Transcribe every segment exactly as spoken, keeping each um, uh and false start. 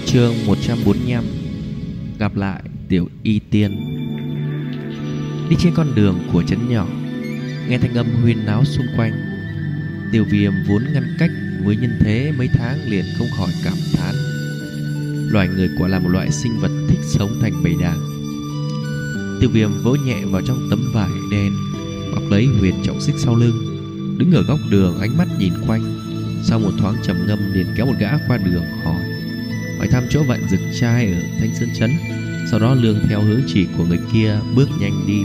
Chương một trăm bốn mươi lăm. Gặp lại Tiểu Y Tiên. Đi trên con đường của trấn nhỏ, nghe thanh âm huyên náo xung quanh, Tiêu Viêm vốn ngăn cách với nhân thế mấy tháng liền không khỏi cảm thán, loài người quả là một loại sinh vật thích sống thành bầy đàn. Tiêu Viêm vỗ nhẹ vào trong tấm vải đen bọc lấy huyền trọng xích sau lưng, đứng ở góc đường ánh mắt nhìn quanh. Sau một thoáng trầm ngâm liền kéo một gã qua đường hỏi hỏi thăm chỗ Vạn Dực Trai ở Thanh Sơn Trấn, sau đó lương theo hướng chỉ của người kia bước nhanh đi.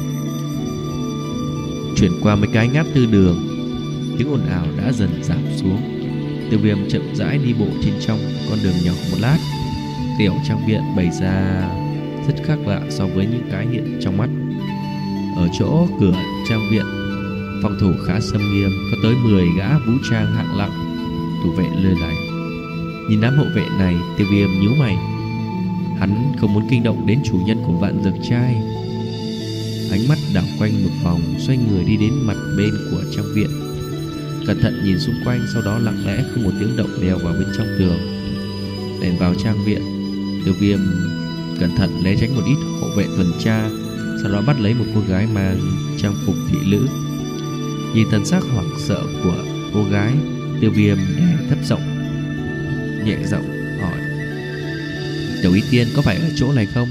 Chuyển qua mấy cái ngáp tư đường, tiếng ồn ào đã dần giảm xuống. Tiêu Viêm chậm rãi đi bộ trên trong con đường nhỏ một lát. Tiểu trang viện bày ra rất khác lạ so với những cái hiện trong mắt. Ở chỗ cửa trang viện, phòng thủ khá xâm nghiêm, có tới mười gã vũ trang hạng nặng thủ vệ lơi lày. Nhìn đám hộ vệ này, Tiêu Viêm nhíu mày. Hắn không muốn kinh động đến chủ nhân của Vạn Dực Trai. Ánh mắt đảo quanh một vòng, xoay người đi đến mặt bên của trang viện, cẩn thận nhìn xung quanh, sau đó lặng lẽ không một tiếng động đeo vào bên trong tường. Đèn vào trang viện, Tiêu Viêm cẩn thận né tránh một ít hộ vệ tuần tra, sau đó bắt lấy một cô gái mang trang phục thị nữ. Nhìn thần sắc hoảng sợ của cô gái, Tiêu Viêm đè thấp giọng, nhẹ giọng hỏi: Tiểu Y Tiên có phải ở chỗ này không?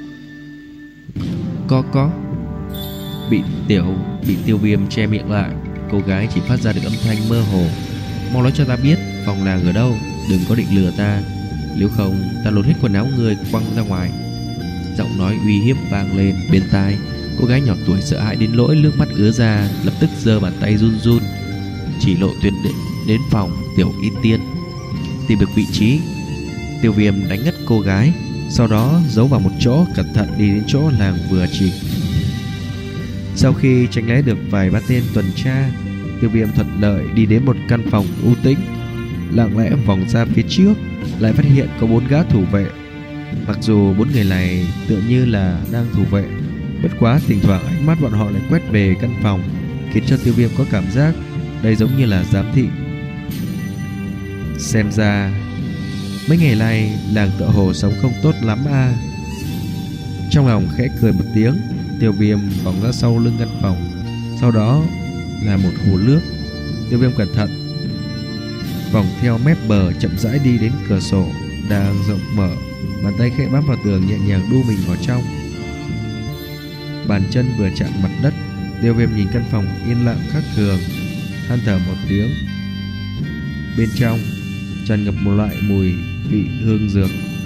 Có có. Bị tiểu bị Tiêu Viêm che miệng lại, cô gái chỉ phát ra được âm thanh mơ hồ: Mau nói cho ta biết phòng nàng ở đâu, đừng có định lừa ta, nếu không ta lột hết quần áo người quăng ra ngoài. Giọng nói uy hiếp vang lên bên tai. Cô gái nhỏ tuổi sợ hãi đến nỗi nước mắt ứa ra, lập tức giơ bàn tay run run chỉ lộ tuyến đến, đến phòng Tiểu Y Tiên. Tìm được vị trí, Tiêu Viêm đánh ngất cô gái, sau đó giấu vào một chỗ, cẩn thận đi đến chỗ làng vừa chỉ. Sau khi tránh né được vài ba tên tuần tra, Tiêu Viêm thuận lợi đi đến một căn phòng u tĩnh, lặng lẽ vòng ra phía trước, lại phát hiện có bốn gã thủ vệ. Mặc dù bốn người này tựa như là đang thủ vệ, bất quá thỉnh thoảng ánh mắt bọn họ lại quét về căn phòng, khiến cho Tiêu Viêm có cảm giác đây giống như là giám thị. Xem ra mấy ngày nay làng tựa hồ sống không tốt lắm a. À. Trong lòng khẽ cười một tiếng, Tiêu Viêm vòng ra sau lưng căn phòng, sau đó là một hồ nước. Tiêu Viêm cẩn thận vòng theo mép bờ, chậm rãi đi đến cửa sổ đang rộng mở, bàn tay khẽ bám vào tường, nhẹ nhàng đu mình vào trong. Bàn chân vừa chạm mặt đất, Tiêu Viêm nhìn căn phòng yên lặng khác thường, than thở một tiếng. Bên trong tràn ngập một loại mùi vị hương dược.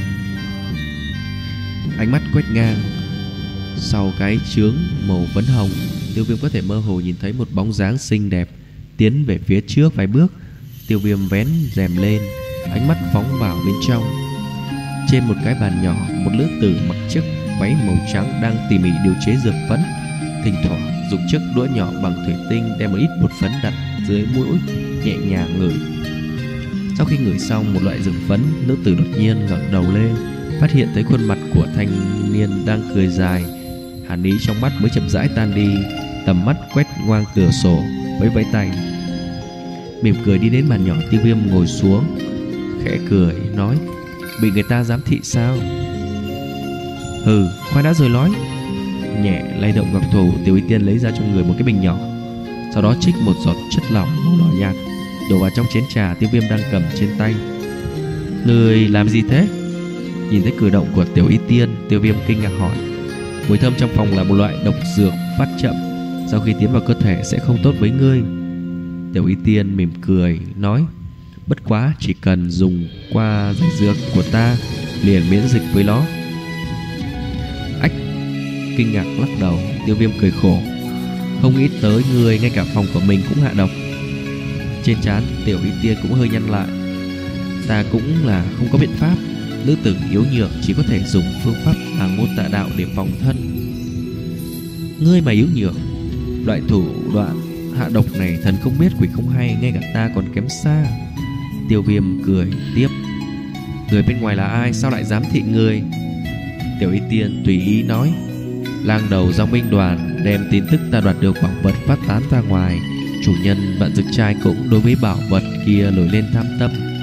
Ánh mắt quét ngang, sau cái chướng màu phấn hồng, Tiêu Viêm có thể mơ hồ nhìn thấy một bóng dáng xinh đẹp tiến về phía trước vài bước. Tiêu Viêm vén rèm lên, ánh mắt phóng vào bên trong. Trên một cái bàn nhỏ, một nữ tử mặc chiếc váy màu trắng đang tỉ mỉ điều chế dược phấn, thỉnh thoảng dùng chiếc đũa nhỏ bằng thủy tinh đem một ít bột phấn đặt dưới mũi, nhẹ nhàng ngửi. Sau khi ngửi xong một loại dược phấn, nữ tử đột nhiên ngẩng đầu lên, phát hiện thấy khuôn mặt của thanh niên đang cười dài. Hàn ý trong mắt mới chậm rãi tan đi, tầm mắt quét ngoang cửa sổ, vẫy vẫy tay, mỉm cười đi đến bàn nhỏ. Tiêu Viêm ngồi xuống, khẽ cười nói: Bị người ta giám thị sao? Hừ, khoan đã rồi nói. Nhẹ lay động ngọc thủ, Tiểu Y Tiên lấy ra trong người một cái bình nhỏ, sau đó trích một giọt chất lỏng màu đỏ nhạt đổ vào trong chén trà Tiêu Viêm đang cầm trên tay. Người làm gì thế? Nhìn thấy cử động của Tiểu Y Tiên, Tiêu Viêm kinh ngạc hỏi. Mùi thơm trong phòng là một loại độc dược phát chậm, sau khi tiến vào cơ thể sẽ không tốt với ngươi. Tiểu Y Tiên mỉm cười nói: Bất quá chỉ cần dùng qua giải dược của ta liền miễn dịch với nó. Ách! Kinh ngạc lắc đầu, Tiêu Viêm cười khổ. Không nghĩ tới người ngay cả phòng của mình cũng hạ độc. Trên trán Tiểu Y Tiên cũng hơi nhăn lại. Ta cũng là không có biện pháp, nữ tử yếu nhược chỉ có thể dùng phương pháp hàng môn tạ đạo để phòng thân. Ngươi mà yếu nhược, loại thủ đoạn hạ độc này thần không biết quỷ không hay, ngay cả ta còn kém xa. Tiêu Viêm cười tiếp: Người bên ngoài là ai, sao lại dám thị ngươi? Tiểu Y Tiên tùy ý nói: Lang đầu dòng binh đoàn đem tin tức ta đoạt được bảo vật phát tán ra ngoài. Chủ nhân Vạn Dực Trai cũng đối với bảo vật kia nổi lên tham tâm,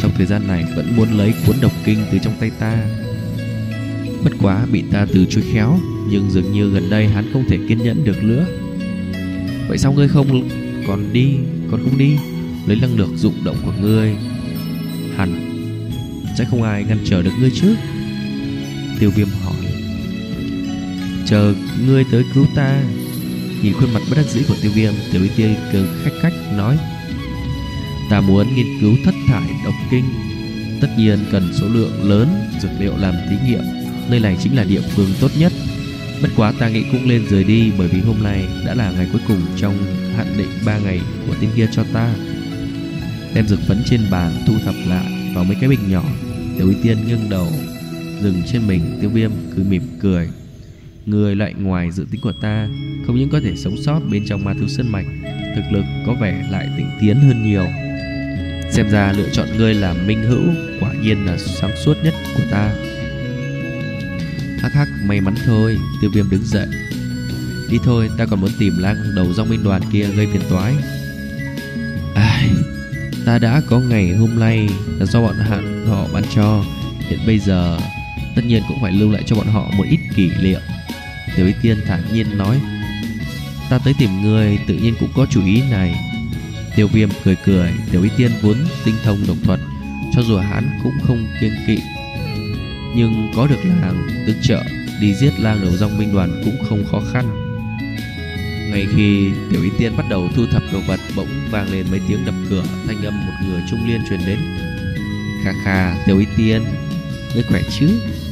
trong thời gian này vẫn muốn lấy cuốn độc kinh từ trong tay ta. Bất quá bị ta từ chối khéo, nhưng dường như gần đây hắn không thể kiên nhẫn được nữa. Vậy sao ngươi không còn đi, còn không đi, lấy năng lực dụng động của ngươi, hẳn sẽ không ai ngăn trở được ngươi chứ? Tiêu Viêm hỏi. Chờ ngươi tới cứu ta. Nhìn khuôn mặt bất đắc dĩ của Tiêu Viêm, Tiểu Y Tiên cười khách khách nói: Ta muốn nghiên cứu thất thải độc kinh, tất nhiên cần số lượng lớn dược liệu làm thí nghiệm. Nơi này chính là địa phương tốt nhất. Bất quá ta nghĩ cũng nên rời đi, bởi vì hôm nay đã là ngày cuối cùng trong hạn định ba ngày của tên kia cho ta. Đem dược phấn trên bàn thu thập lại vào mấy cái bình nhỏ. Tiểu Y Tiên nghiêng đầu dừng trên mình Tiêu Viêm, cứ mỉm cười. Người loại ngoài dự tính của ta, không những có thể sống sót bên trong ma thú sơn mạch, thực lực có vẻ lại tinh tiến hơn nhiều. Xem ra lựa chọn ngươi làm minh hữu quả nhiên là sáng suốt nhất của ta. Hắc hắc, may mắn thôi. Tiêu Viêm đứng dậy. Đi thôi, ta còn muốn tìm lang đầu dòng binh đoàn kia gây phiền toái. Ai, ta đã có ngày hôm nay là do bọn hắn họ ban cho. Hiện bây giờ tất nhiên cũng phải lưu lại cho bọn họ một ít kỷ niệm. Tiểu Y Tiên thản nhiên nói. Ta tới tìm ngươi tự nhiên cũng có chủ ý này. Tiêu Viêm cười cười. Tiểu Y Tiên vốn tinh thông độc thuật, cho dù hắn cũng không kiêng kỵ, nhưng có được làng tương trợ, đi giết lang đầu dòng binh đoàn cũng không khó khăn. Ngay khi Tiểu Y Tiên bắt đầu thu thập đồ vật, bỗng vang lên mấy tiếng đập cửa. Thanh âm một người trung niên truyền đến. Khà khà, Tiểu Y Tiên, ngươi khỏe chứ?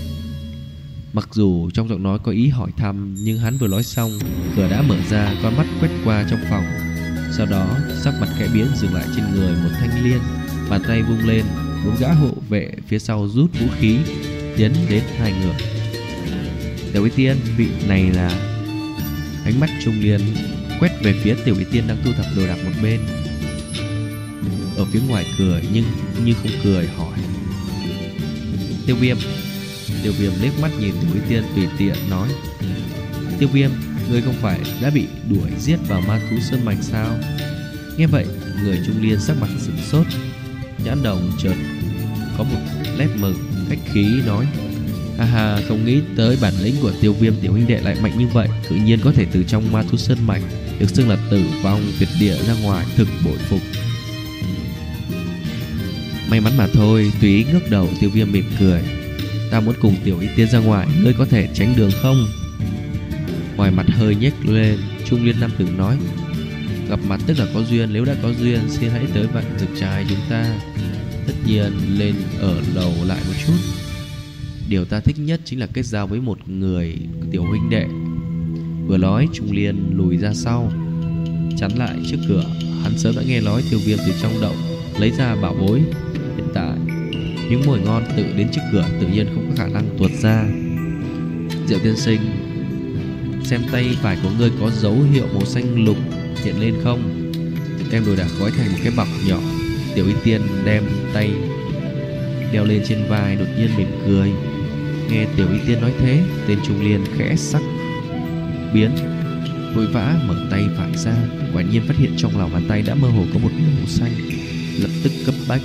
Mặc dù trong giọng nói có ý hỏi thăm, nhưng hắn vừa nói xong, cửa đã mở ra, con mắt quét qua trong phòng. Sau đó sắc mặt khẽ biến, dừng lại trên người một thanh liên. Bàn tay vung lên, bốn gã hộ vệ phía sau rút vũ khí tiến đến hai người. Tiểu Y Tiên, vị này là... Ánh mắt trung niên quét về phía Tiểu Y Tiên đang thu thập đồ đạc một bên. Ở phía ngoài cười nhưng như không cười hỏi. Tiêu Viêm. Tiêu Viêm liếc mắt nhìn Tiểu Y Tiên tùy tiện nói. Tiêu Viêm, ngươi không phải đã bị đuổi giết vào ma thú sơn mạch sao? Nghe vậy, người trung niên sắc mặt sửng sốt, nhãn đồng chợt có một nét mừng, khách khí nói. Ha ha, không nghĩ tới bản lĩnh của Tiêu Viêm tiểu huynh đệ lại mạnh như vậy, tự nhiên có thể từ trong ma thú sơn mạch được xưng là tử vong tuyệt địa ra ngoài, thực bội phục. May mắn mà thôi. Tùy ý ngước đầu, Tiêu Viêm mỉm cười. Ta muốn cùng Tiểu Y Tiên ra ngoài, ngươi có thể tránh đường không? Ngoài mặt hơi nhếch lên, trung niên nam tử nói. Gặp mặt tức là có duyên, nếu đã có duyên xin hãy tới vạn dược trai chúng ta. Tất nhiên lên ở lầu lại một chút. Điều ta thích nhất chính là kết giao với một người tiểu huynh đệ. Vừa nói, trung niên lùi ra sau, chắn lại trước cửa. Hắn sớm đã nghe nói Tiêu Viêm từ trong động lấy ra bảo bối. Hiện tại những mồi ngon tự đến trước cửa, tự nhiên không có khả năng tuột ra. Diệu tiên sinh, xem tay phải của ngươi có dấu hiệu màu xanh lục hiện lên không? Đem đồ đạc gói thành một cái bọc nhỏ. Tiểu Y Tiên đem tay đeo lên trên vai, đột nhiên mỉm cười. Nghe Tiểu Y Tiên nói thế, tên trung niên khẽ sắc biến, vội vã mở tay phải ra, quả nhiên phát hiện trong lòng bàn tay đã mơ hồ có một màu xanh, lập tức cấp bách.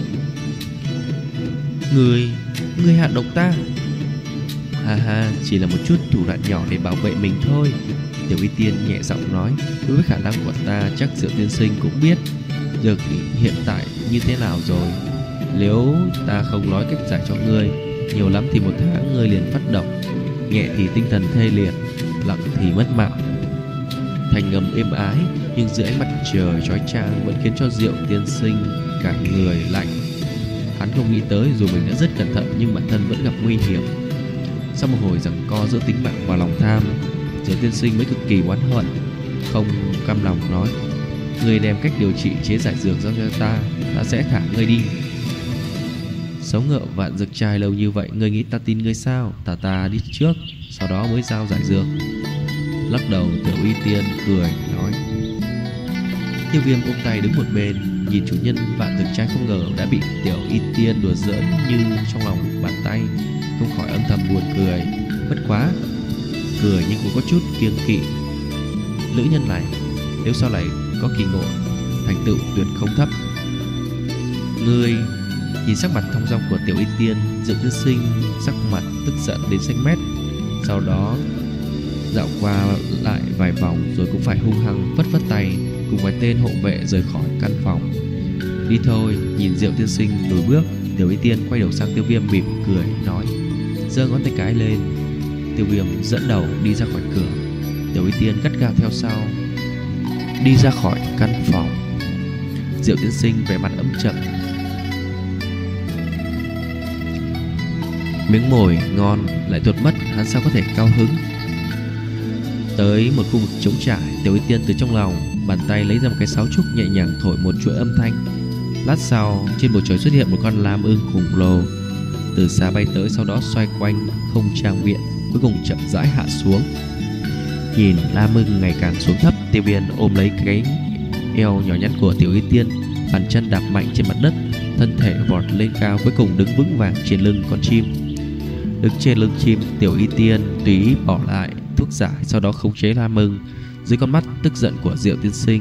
Người, người hạ độc ta? Ha ha, chỉ là một chút thủ đoạn nhỏ để bảo vệ mình thôi. Tiểu Y Tiên nhẹ giọng nói. Đối với khả năng của ta chắc Diệu tiên sinh cũng biết dược hiện tại như thế nào rồi. Nếu ta không nói cách giải cho ngươi, nhiều lắm thì một tháng ngươi liền phát độc, nhẹ thì tinh thần thê liệt, nặng thì mất mạng. Thành ngầm êm ái, nhưng dưới ánh mặt trời chói chang vẫn khiến cho Diệu tiên sinh cả người lạnh. Hắn không nghĩ tới dù mình đã rất cẩn thận nhưng bản thân vẫn gặp nguy hiểm. Sau một hồi giằng co giữa tính mạng và lòng tham, Diệu tiên sinh mới cực kỳ oán hận, không cam lòng nói. Ngươi đem cách điều trị chế giải dược giao cho ta, ta sẽ thả ngươi đi. Sống ngựa vạn dược trai lâu như vậy, ngươi nghĩ ta tin ngươi sao? Thả ta đi trước, sau đó mới giao giải dược. Lắc đầu, Tiểu Y Tiên cười nói. Tiêu Viêm ôm tay đứng một bên, nhìn chủ nhân vạn dược trai không ngờ đã bị Tiểu Y Tiên đùa giỡn như trong lòng bàn tay, không khỏi âm thầm buồn cười. Bất quá cười nhưng cũng có chút kiêng kỵ. Nữ nhân này nếu sau này có kỳ ngộ, thành tựu tuyệt không thấp. Ngươi Nhìn sắc mặt thong dong của Tiểu Y Tiên, Diệu Tiên Sinh sắc mặt tức giận đến xanh mét. Sau đó dạo qua lại vài vòng rồi cũng phải hung hăng phất phất tay cùng vài tên hộ vệ rời khỏi căn phòng. Đi thôi. Nhìn Diệu Tiên Sinh lùi bước, Tiểu Y Tiên quay đầu sang Tiêu Viêm mỉm cười nói, giơ ngón tay cái lên. Tiêu Viêm dẫn đầu đi ra khỏi cửa, Tiểu Y Tiên gắt gao theo sau. Đi ra khỏi căn phòng, Diệu Tiên Sinh vẻ mặt âm trầm. Miếng mồi ngon lại tuột mất, hắn sao có thể cao hứng. Tới một khu vực trống trải, Tiểu Y Tiên từ trong lòng bàn tay lấy ra một cái sáo trúc, nhẹ nhàng thổi một chuỗi âm thanh. Lát sau, trên bầu trời xuất hiện một con lam ưng khủng lồ, từ xa bay tới, sau đó xoay quanh không trang viện, cuối cùng chậm rãi hạ xuống. Nhìn lam ưng ngày càng xuống thấp, Tiêu Viêm ôm lấy cái eo nhỏ nhắn của Tiểu Y Tiên, bàn chân đạp mạnh trên mặt đất, thân thể vọt lên cao, cuối cùng đứng vững vàng trên lưng con chim. Đứng trên lưng chim, Tiểu Y Tiên tùy ý bỏ lại thuốc giải, sau đó khống chế lam ưng. Dưới con mắt tức giận của Diệu Tiên Sinh,